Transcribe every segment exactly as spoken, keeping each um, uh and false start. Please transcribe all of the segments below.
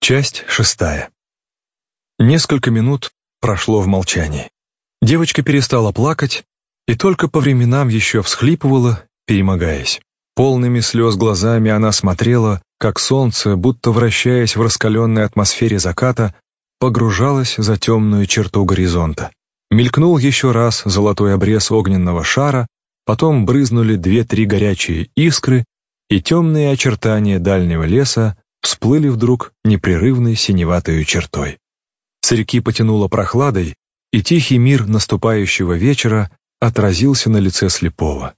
Часть шестая. Несколько минут прошло в молчании. Девочка перестала плакать и только по временам еще всхлипывала, перемогаясь. Полными слез глазами она смотрела, как солнце, будто вращаясь в раскаленной атмосфере заката, погружалось за темную черту горизонта. Мелькнул еще раз золотой обрез огненного шара, потом брызнули две-три горячие искры, и темные очертания дальнего леса всплыли вдруг непрерывной синеватой чертой. С реки потянуло прохладой, и тихий мир наступающего вечера отразился на лице слепого.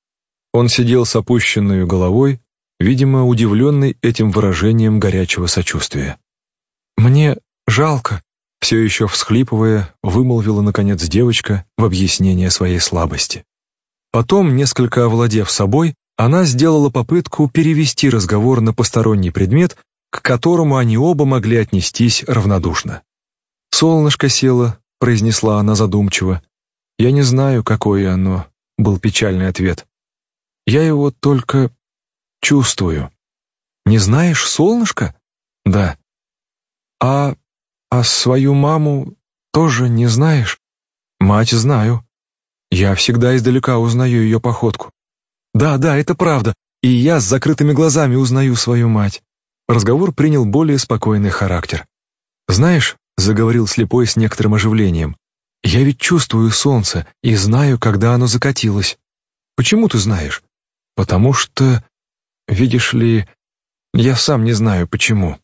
Он сидел с опущенной головой, видимо, удивленный этим выражением горячего сочувствия. «Мне жалко», — все еще всхлипывая, вымолвила, наконец, девочка в объяснение своей слабости. Потом, несколько овладев собой, она сделала попытку перевести разговор на посторонний предмет, к которому они оба могли отнестись равнодушно. «Солнышко село», — произнесла она задумчиво. «Я не знаю, какое оно», — был печальный ответ. «Я его только чувствую». «Не знаешь солнышко?» «Да». «А... а свою маму тоже не знаешь?» «Мать знаю. Я всегда издалека узнаю ее походку». «Да, да, это правда, и я с закрытыми глазами узнаю свою мать». Разговор принял более спокойный характер. «Знаешь», — заговорил слепой с некоторым оживлением, «я ведь чувствую солнце и знаю, когда оно закатилось». «Почему ты знаешь?» «Потому что, видишь ли, я сам не знаю, почему».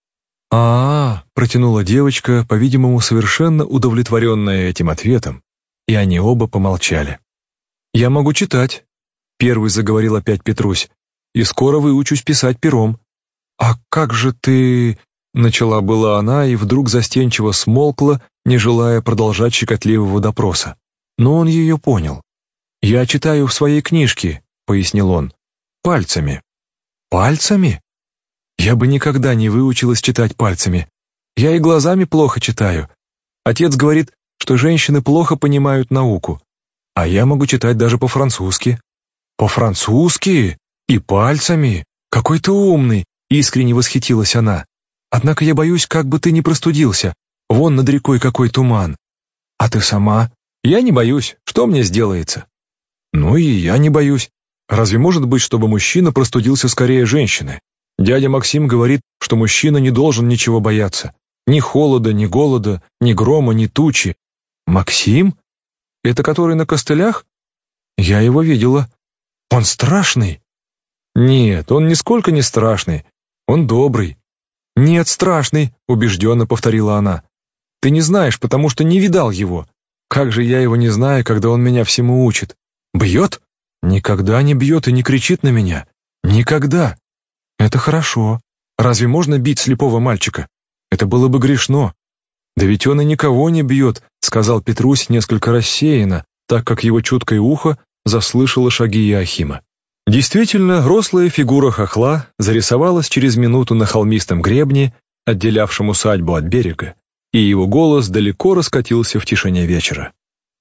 «А-а-а», — протянула девочка, по-видимому, совершенно удовлетворенная этим ответом, и они оба помолчали. «Я могу читать», — первый заговорил опять Петрусь, «и скоро выучусь писать пером». «А как же ты...» — начала была она и вдруг застенчиво смолкла, не желая продолжать щекотливого допроса. Но он ее понял. «Я читаю в своей книжке», — пояснил он, — «пальцами». «Пальцами? Я бы никогда не выучилась читать пальцами. Я и глазами плохо читаю. Отец говорит, что женщины плохо понимают науку, а я могу читать даже по-французски». «По-французски? И пальцами? Какой ты умный!» — искренне восхитилась она. «Однако я боюсь, как бы ты не простудился. Вон над рекой какой туман. А ты сама?» «Я не боюсь. Что мне сделается?» «Ну и я не боюсь. Разве может быть, чтобы мужчина простудился скорее женщины? Дядя Максим говорит, что мужчина не должен ничего бояться. Ни холода, ни голода, ни грома, ни тучи». «Максим? Это который на костылях?» «Я его видела. Он страшный?» «Нет, он нисколько не страшный. Он добрый». «Нет, страшный», — убежденно повторила она. «Ты не знаешь, потому что не видал его. Как же я его не знаю, когда он меня всему учит? Бьет? Никогда не бьет и не кричит на меня. Никогда. Это хорошо. Разве можно бить слепого мальчика? Это было бы грешно». «Да ведь он и никого не бьет», — сказал Петрусь несколько рассеянно, так как его чуткое ухо заслышало шаги Иоахима. Действительно, рослая фигура хохла зарисовалась через минуту на холмистом гребне, отделявшем усадьбу от берега, и его голос далеко раскатился в тишине вечера.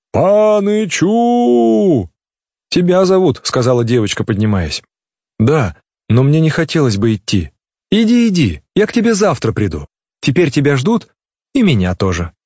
«Панычу!» «Тебя зовут», — сказала девочка, поднимаясь. «Да, но мне не хотелось бы идти». «Иди, иди, я к тебе завтра приду. Теперь тебя ждут, и меня тоже».